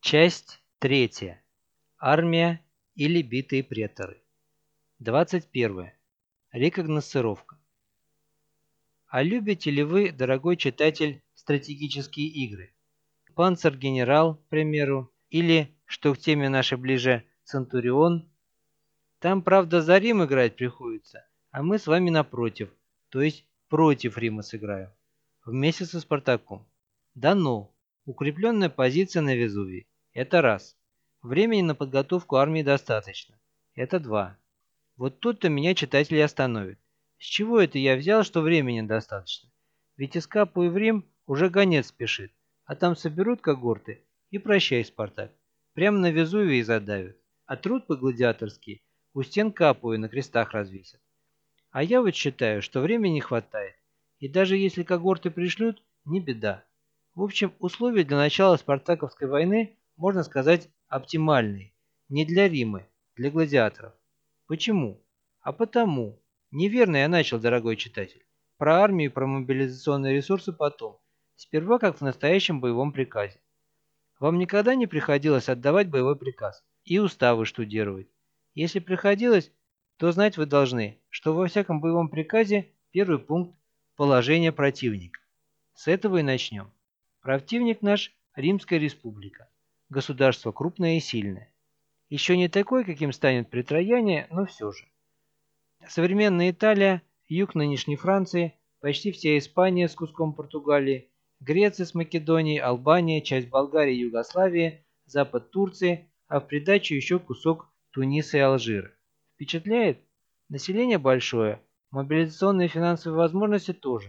Часть третья. Армия или битые преторы. 21. Рекогносцировка. А любите ли вы, дорогой читатель, стратегические игры? Панцер-генерал, к примеру, или, что к теме нашей ближе, Центурион. Там, правда, за Рим играть приходится, а мы с вами напротив, то есть против Рима сыграем. Вместе со Спартаком. Да ну, укрепленная позиция на Везувии. Это раз. Времени на подготовку армии достаточно. Это два. Вот тут-то меня читатели остановят. С чего это я взял, что времени достаточно? Ведь из Капуи в Рим уже гонец спешит, а там соберут когорты и прощай, Спартак. Прямо на Везувии задавят, а трупы гладиаторские у стен Капуи на крестах развесят. А я вот считаю, что времени хватает, и даже если когорты пришлют, не беда. В общем, условия для начала Спартаковской войны, можно сказать, оптимальные. Не для Рима, для гладиаторов. Почему? А потому. Неверно я начал, дорогой читатель. Про армию и про мобилизационные ресурсы потом. Сперва как в настоящем боевом приказе. Вам никогда не приходилось отдавать боевой приказ и уставы штудировать? Если приходилось, то знать вы должны, что во всяком боевом приказе первый пункт – положение противника. С этого и начнем. Противник наш – Римская республика. Государство крупное и сильное. Еще не такой, каким станет при Трояне, но все же. Современная Италия, юг нынешней Франции, почти вся Испания с куском Португалии, Греция с Македонией, Албания, часть Болгарии и Югославии, запад Турции, а в придачу еще кусок Туниса и Алжира. Впечатляет? Население большое, мобилизационные и финансовые возможности тоже.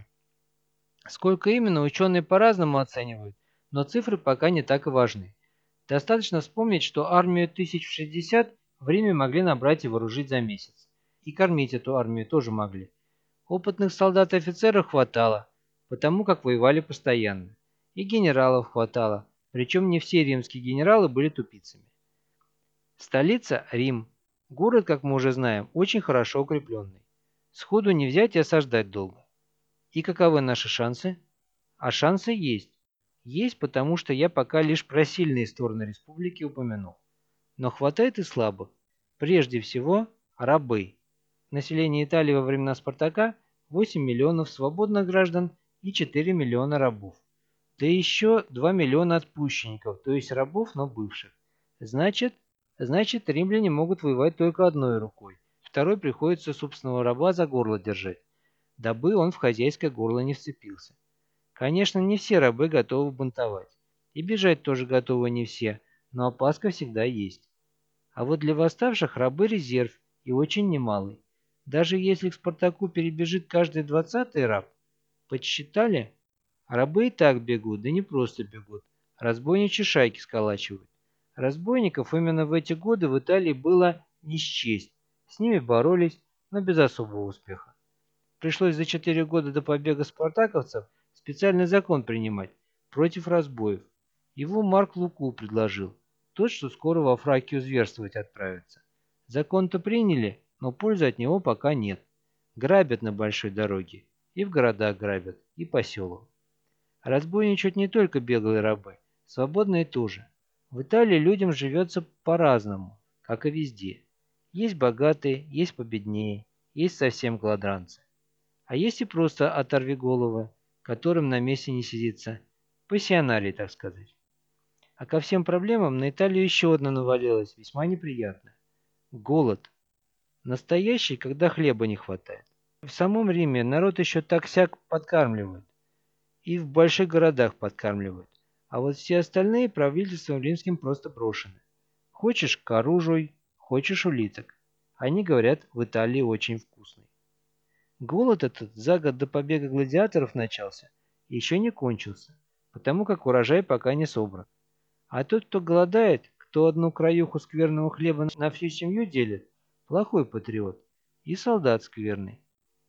Сколько именно, ученые по-разному оценивают, но цифры пока не так и важны. Достаточно вспомнить, что армию 1060 в Риме могли набрать и вооружить за месяц. И кормить эту армию тоже могли. Опытных солдат и офицеров хватало, потому как воевали постоянно. И генералов хватало, причем не все римские генералы были тупицами. Столица – Рим. Город, как мы уже знаем, очень хорошо укрепленный. Сходу не взять и осаждать долго. И каковы наши шансы? А шансы есть. Есть, потому что я пока лишь про сильные стороны республики упомянул. Но хватает и слабых. Прежде всего, рабы. Население Италии во времена Спартака 8 миллионов свободных граждан и 4 миллиона рабов. Да еще 2 миллиона отпущенников, то есть рабов, но бывших. Значит, римляне могут воевать только одной рукой. Второй приходится собственного раба за горло держать, дабы он в хозяйское горло не вцепился. Конечно, не все рабы готовы бунтовать. И бежать тоже готовы не все, но опаска всегда есть. А вот для восставших рабы резерв и очень немалый. Даже если к Спартаку перебежит каждый 20-й раб, подсчитали? Рабы и так бегут, да не просто бегут. Разбойничьи шайки сколачивают. Разбойников именно в эти годы в Италии было не счесть. С ними боролись, но без особого успеха. Пришлось за 4 года до побега спартаковцев специальный закон принимать против разбоев. Его Марк Луку предложил, тот, что скоро во Фракию зверствовать отправится. Закон-то приняли, но пользы от него пока нет. Грабят на большой дороге, и в городах грабят, и по селам. Разбойничают не только беглые рабы, свободные тоже. В Италии людям живется по-разному, как и везде. Есть богатые, есть победнее, есть совсем голодранцы. А есть и просто оторвиголовы, которым на месте не сидится. Пассионарии, так сказать. А ко всем проблемам на Италию еще одна навалилась, весьма неприятная. Голод. Настоящий, когда хлеба не хватает. В самом Риме народ еще так-сяк подкармливают. И в больших городах подкармливают. А вот все остальные правительством римским просто брошены. Хочешь – оружию, хочешь – улиток. Они говорят, в Италии очень вкусный. Голод этот за год до побега гладиаторов начался и еще не кончился, потому как урожай пока не собран. А тот, кто голодает, кто одну краюху скверного хлеба на всю семью делит, плохой патриот и солдат скверный.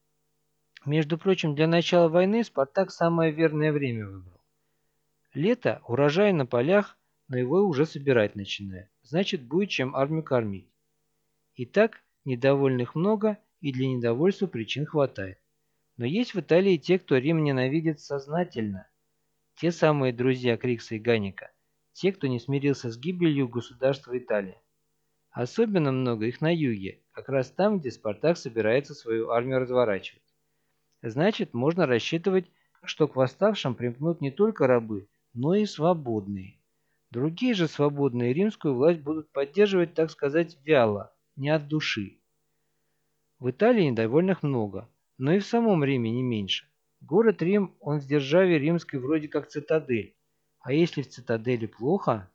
Между прочим, для начала войны Спартак самое верное время выбрал. Лето, урожай на полях, но его уже собирать начинает, значит будет чем армию кормить. Итак, недовольных много и для недовольства причин хватает. Но есть в Италии те, кто Рим ненавидит сознательно. Те самые друзья Крикса и Ганника. те, кто не смирился с гибелью государства Италия. Особенно много их на юге, как раз там, где Спартак собирается свою армию разворачивать. Значит, можно рассчитывать, что к восставшим примкнут не только рабы, но и свободные. Другие же свободные римскую власть будут поддерживать, так сказать, вяло, не от души. В Италии недовольных много, но и в самом Риме не меньше. Город Рим, он в державе римской вроде как цитадель. А если в цитадели плохо?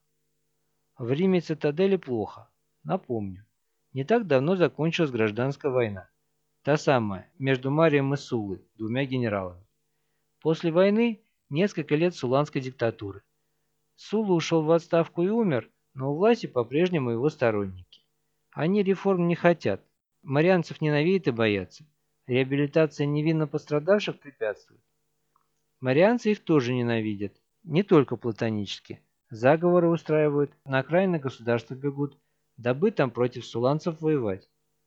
В Риме цитадели плохо. Напомню, не так давно закончилась гражданская война. Та самая, между Марием и Суллой, двумя генералами. После войны несколько лет сулланской диктатуры. Сулла ушел в отставку и умер, но у власти по-прежнему его сторонники. Они реформ не хотят. Марианцев ненавидят и боятся. Реабилитация невинно пострадавших препятствует. Марианцы их тоже ненавидят. Не только платонически. Заговоры устраивают, на окраины государства бегут, дабы там против суланцев воевать.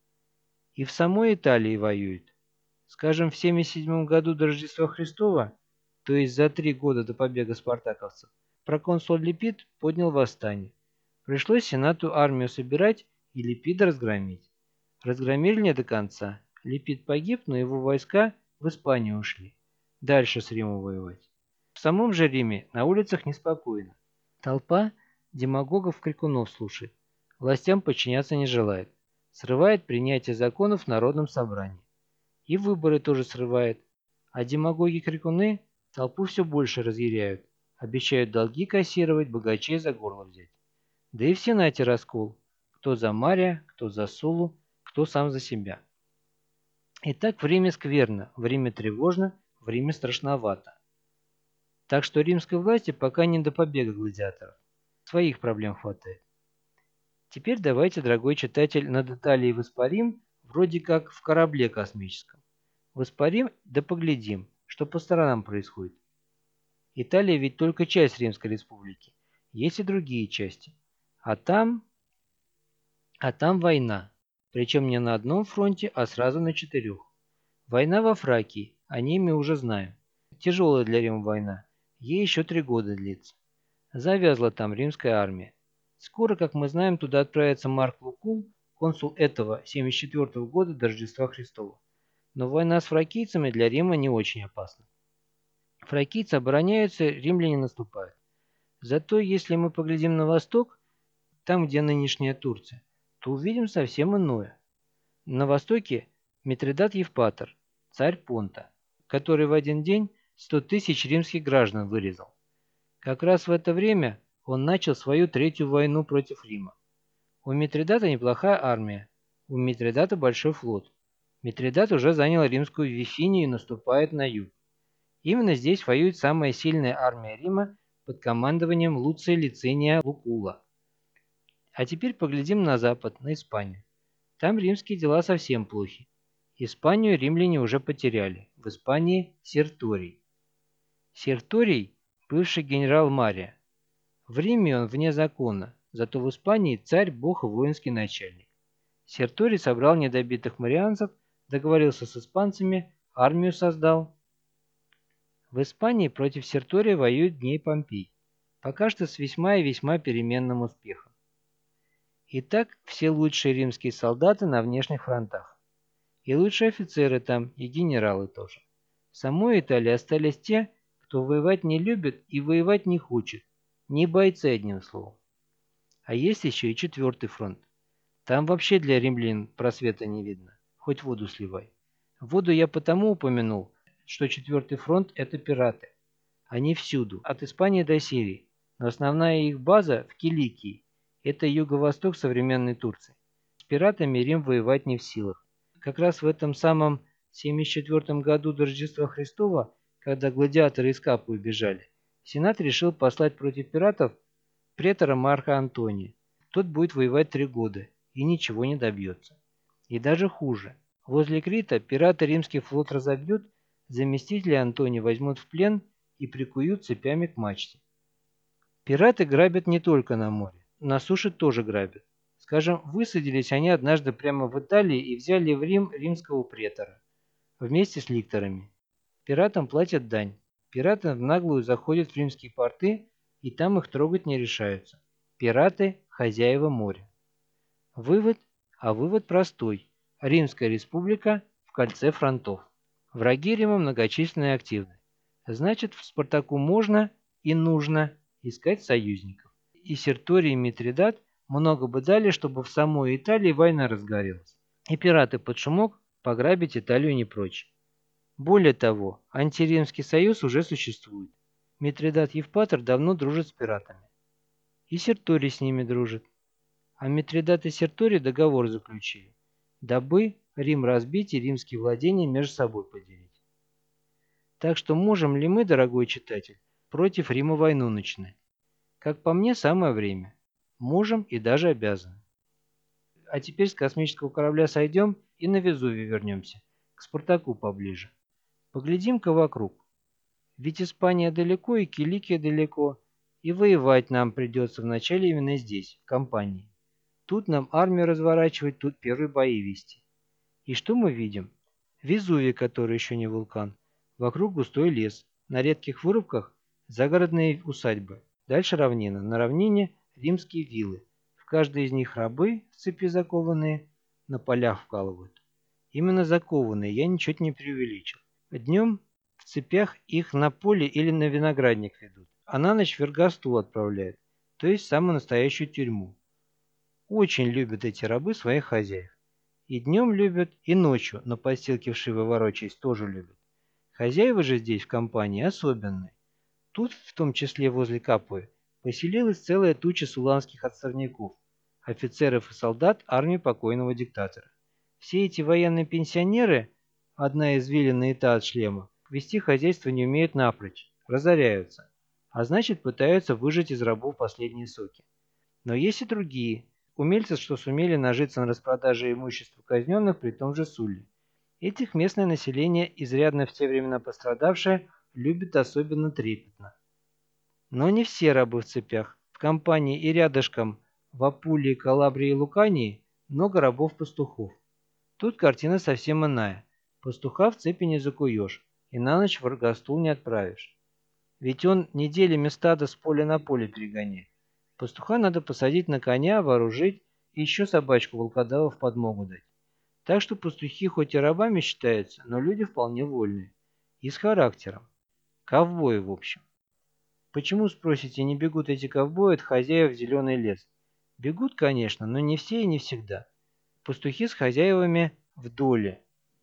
И в самой Италии воюют. Скажем, в 77 году до Рождества Христова, то есть за 3 года до побега спартаковцев, проконсул Липид поднял восстание. Пришлось Сенату армию собирать и Липида разгромить. Разгромили не до конца. Липид погиб, но его войска в Испанию ушли. Дальше с Римом воевать. В самом же Риме на улицах неспокойно. Толпа демагогов-крикунов слушает. Властям подчиняться не желает. Срывает принятие законов в народном собрании. И выборы тоже срывает. А демагоги-крикуны толпу все больше разъяряют. Обещают долги кассировать, богачей за горло взять. Да и в Сенате раскол. Кто за Мария, кто за Сулу, кто сам за себя. Итак, в Риме скверно, в Риме тревожно, в Риме страшновато. Так что римской власти пока не до побега гладиаторов. Своих проблем хватает. Теперь давайте, дорогой читатель, над Италией воспарим, вроде как в корабле космическом. Воспарим, да поглядим, что по сторонам происходит. Италия ведь только часть Римской Республики. Есть и другие части. А там война. Причем не на одном фронте, а сразу на 4. Война во Фракии, о ней мы уже знаем. Тяжелая для Рима война. Ей еще 3 года длится. Завязла там римская армия. Скоро, как мы знаем, туда отправится Марк Лукул, консул этого 74 года до Рождества Христова. Но война с фракийцами для Рима не очень опасна. Фракийцы обороняются, римляне наступают. Зато если мы поглядим на восток, там, где нынешняя Турция, то увидим совсем иное. На востоке Митридат Евпатор, царь Понта, который в один день 100 тысяч римских граждан вырезал. Как раз в это время он начал свою 3-ю войну против Рима. У Митридата неплохая армия, у Митридата большой флот. Митридат уже занял римскую Вифинию и наступает на юг. Именно здесь воюет самая сильная армия Рима под командованием Луция Лициния Лукула. А теперь поглядим на запад, на Испанию. Там римские дела совсем плохи. Испанию римляне уже потеряли. В Испании Серторий. Серторий – бывший генерал Мария. В Риме он вне закона, зато в Испании царь, бог и воинский начальник. Серторий собрал недобитых марианцев, договорился с испанцами, армию создал. В Испании против Сертория воюет Гней Помпей, пока что с весьма и весьма переменным успехом. Итак, все лучшие римские солдаты на внешних фронтах. И лучшие офицеры там, и генералы тоже. В самой Италии остались те, кто воевать не любит и воевать не хочет. Не бойцы, одним словом. А есть еще и 4-й фронт. Там вообще для римлян просвета не видно. Хоть воду сливай. Воду я потому упомянул, что 4-й фронт – это пираты. Они всюду, от Испании до Сирии. Но основная их база в Киликии. Это юго-восток современной Турции. С пиратами Рим воевать не в силах. Как раз в этом самом 74 году до Рождества Христова, когда гладиаторы из Капы убежали, Сенат решил послать против пиратов претора Марка Антония. Тот будет воевать 3 года и ничего не добьется. И даже хуже. Возле Крита пираты римский флот разобьют, заместителя Антония возьмут в плен и прикуют цепями к мачте. Пираты грабят не только на море, на суше тоже грабят. Скажем, высадились они однажды прямо в Италии и взяли в Рим римского претора вместе с ликторами. Пиратам платят дань. Пираты в наглую заходят в римские порты и там их трогать не решаются. Пираты – хозяева моря. Вывод, вывод простой. Римская республика в кольце фронтов. Враги Рима многочисленны и активны. Значит, в Спартаку можно и нужно искать союзников. И Серторий и Митридат много бы дали, чтобы в самой Италии война разгорелась. И пираты под шумок пограбить Италию не прочь. Более того, антиримский союз уже существует. Митридат Евпатор давно дружит с пиратами. И Серторий с ними дружит. А Митридат и Серторий договор заключили, дабы Рим разбить и римские владения между собой поделить. Так что можем ли мы, дорогой читатель, против Рима войну начинать? Как по мне, самое время. Можем и даже обязаны. А теперь с космического корабля сойдем и на Везувий вернемся, к Спартаку поближе. Поглядим-ка вокруг. Ведь Испания далеко и Киликия далеко, и воевать нам придется вначале именно здесь, в Кампании. Тут нам армию разворачивать, тут первые бои вести. И что мы видим? Везувий, который еще не вулкан. Вокруг густой лес. На редких вырубках загородные усадьбы. Дальше равнина. На равнине римские виллы. В каждой из них рабы, с цепи закованные, на полях вкалывают. Именно закованные, я ничуть не преувеличил. Днем в цепях их на поле или на виноградник ведут, а на ночь в Вергастул отправляют, то есть в самую настоящую тюрьму. Очень любят эти рабы своих хозяев. И днем любят, и ночью на подстилке вшивы ворочаясь тоже любят. Хозяева же здесь в Кампании особенные. Тут, в том числе возле Капуи, поселилась целая туча суланских отставников, офицеров и солдат армии покойного диктатора. Все эти военные пенсионеры, одна извилина и та от шлема, вести хозяйство не умеют напрочь, разоряются, а значит пытаются выжать из рабов последние соки. Но есть и другие, умельцы, что сумели нажиться на распродаже имущества казненных при том же Сулле. Этих местное население, изрядно в те времена пострадавшее, любит особенно трепетно. Но не все рабы в цепях. В Кампании и рядышком, в Апулии, Калабрии и Лукании, много рабов-пастухов. Тут картина совсем иная. Пастуха в цепи не закуешь, и на ночь в Аргостул не отправишь. Ведь он неделями стадо с поля на поле перегоняет. Пастуха надо посадить на коня, вооружить и еще собачку волкодава в подмогу дать. Так что пастухи хоть и рабами считаются, но люди вполне вольные. И с характером. Ковбои, в общем. Почему, спросите, не бегут эти ковбои от хозяев в зеленый лес? Бегут, конечно, но не все и не всегда. Пастухи с хозяевами в доле.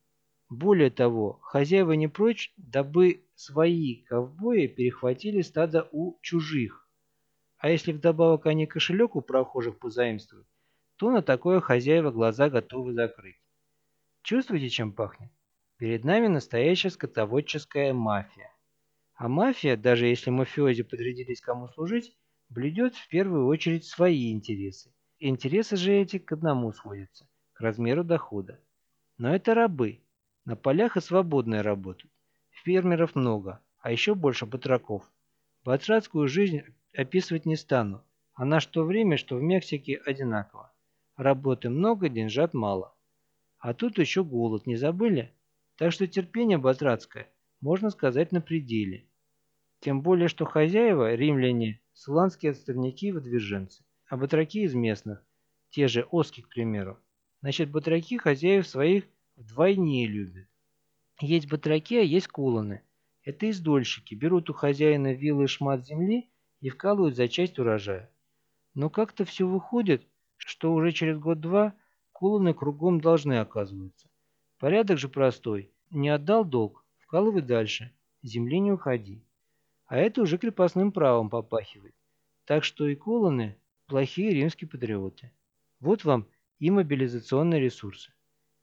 Более того, хозяева не прочь, дабы свои ковбои перехватили стадо у чужих. А если вдобавок они кошелек у прохожих позаимствуют, то на такое хозяева глаза готовы закрыть. Чувствуете, чем пахнет? Перед нами настоящая скотоводческая мафия. А мафия, даже если мафиози подрядились кому служить, блюдет в первую очередь свои интересы. Интересы же эти к одному сводятся – к размеру дохода. Но это рабы. На полях и свободные работают. Фермеров много, а еще больше батраков. Батрацкую жизнь описывать не стану. Она что в Риме, что в Мексике одинаково. Работы много, деньжат мало. А тут еще голод, не забыли? Так что терпение батрацкое, можно сказать, на пределе. Тем более, что хозяева, римляне, суланские отставники и выдвиженцы, а батраки из местных, те же оски, к примеру. Значит, батраки хозяев своих вдвойне любят. Есть батраки, а есть куланы. Это издольщики, берут у хозяина виллы шмат земли и вкалывают за часть урожая. Но как-то все выходит, что уже через год-два куланы кругом должны оказываться. Порядок же простой. Не отдал долг, вкалывай дальше, земли не уходи. А это уже крепостным правом попахивает. Так что и куланы – плохие римские патриоты. Вот вам и мобилизационные ресурсы.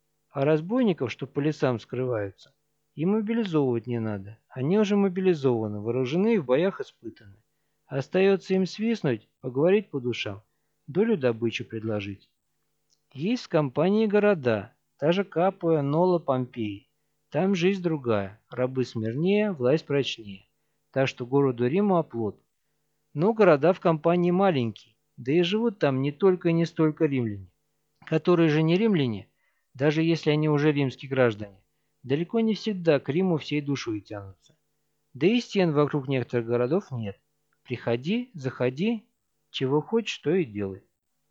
А разбойников, что по лесам скрываются, и мобилизовывать не надо. Они уже мобилизованы, вооружены и в боях испытаны. Остается им свистнуть, поговорить по душам, долю добычи предложить. Есть в Кампании города, та же Капуя, Нола, Помпеи. Там жизнь другая, рабы смирнее, власть прочнее. Так что городу Риму оплот. Но города в Кампании маленькие, да и живут там не только и не столько римляне. Которые же не римляне, даже если они уже римские граждане, далеко не всегда к Риму всей душой тянутся. Да и стен вокруг некоторых городов нет. Приходи, заходи, чего хочешь, то и делай.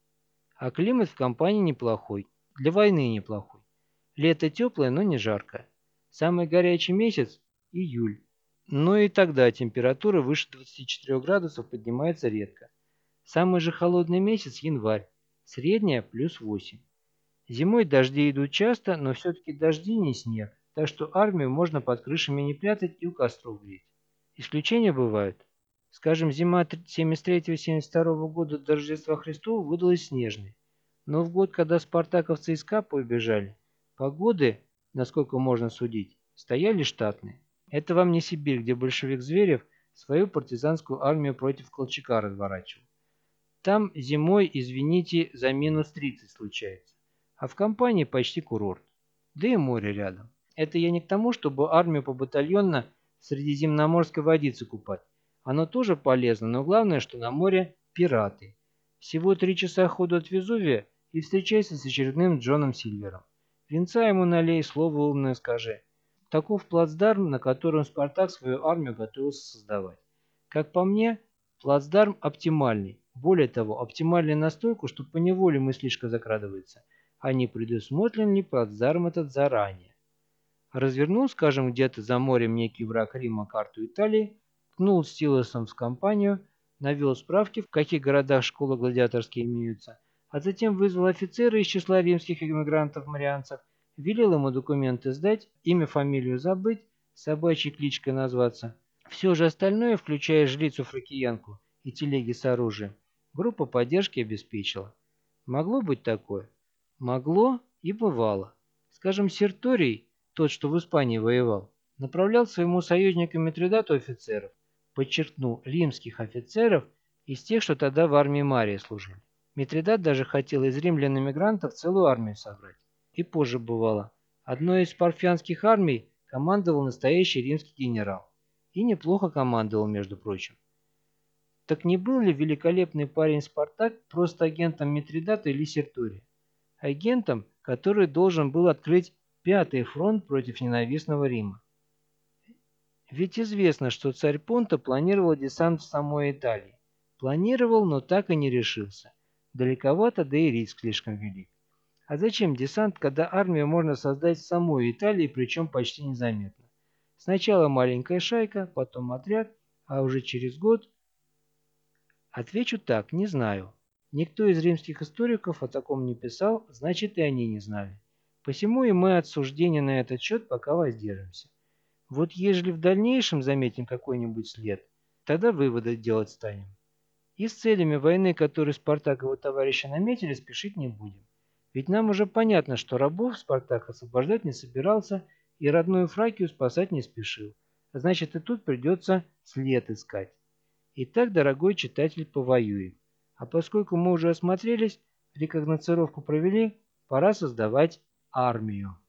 А климат в компании неплохой, для войны неплохой. Лето теплое, но не жаркое. Самый горячий месяц – июль. Но и тогда температура выше 24 градусов поднимается редко. Самый же холодный месяц – январь. Средняя – +8. Зимой дожди идут часто, но все-таки дожди не снег, так что армию можно под крышами не прятать и у костров греть. Исключения бывают. Скажем, зима 73-72 года до Рождества Христова выдалась снежной. Но в год, когда спартаковцы из Капа убежали, погоды, насколько можно судить, стояли штатные. Это вам не Сибирь, где большевик Зверев свою партизанскую армию против Колчака разворачивал. Там зимой, извините, за -30 случается. А в компании почти курорт. Да и море рядом. Это я не к тому, чтобы армию побатальонно в средиземноморской водице купать. Оно тоже полезно, но главное, что на море пираты. Всего 3 часа ходу от Везувия и встречайся с очередным Джоном Сильвером. Винца ему налей, слово умное скажи. Таков плацдарм, на котором Спартак свою армию готовился создавать. Как по мне, плацдарм оптимальный. Более того, оптимальный настолько, что поневоле мыслишка закрадывается. А не предусмотрен ли плацдарм этот заранее? Развернул, скажем, где-то за морем некий враг Рима карту Италии, ткнул стилусом в компанию, навел справки, в каких городах школы гладиаторские имеются, а затем вызвал офицера из числа римских эмигрантов-марианцев, велел ему документы сдать, имя, фамилию забыть, собачьей кличкой назваться. Все же остальное, включая жрицу-фракиянку и телеги с оружием, группа поддержки обеспечила. Могло быть такое? Могло и бывало. Скажем, Серторий, тот, что в Испании воевал, направлял своему союзнику Митридату офицеров, подчеркну, римских офицеров, из тех, что тогда в армии Марии служили. Митридат даже хотел из римлян-эмигрантов целую армию собрать. И позже бывало. Одной из парфянских армий командовал настоящий римский генерал. И неплохо командовал, между прочим. Так не был ли великолепный парень Спартак просто агентом Митридата или Сертория? Агентом, который должен был открыть пятый фронт против ненавистного Рима. Ведь известно, что царь Понта планировал десант в самой Италии. Планировал, но так и не решился. Далековато, да и риск слишком велик. А зачем десант, когда армию можно создать в самой Италии, причем почти незаметно? Сначала маленькая шайка, потом отряд, а уже через год... Отвечу так, не знаю. Никто из римских историков о таком не писал, значит и они не знали. Посему и мы от суждения на этот счет пока воздержимся. Вот ежели в дальнейшем заметим какой-нибудь след, тогда выводы делать станем. И с целями войны, которые Спартак и его товарищи наметили, спешить не будем. Ведь нам уже понятно, что рабов Спартак освобождать не собирался и родную Фракию спасать не спешил. Значит, и тут придется след искать. Итак, дорогой читатель, повоюем. А поскольку мы уже осмотрелись, рекогносцировку провели, пора создавать армию.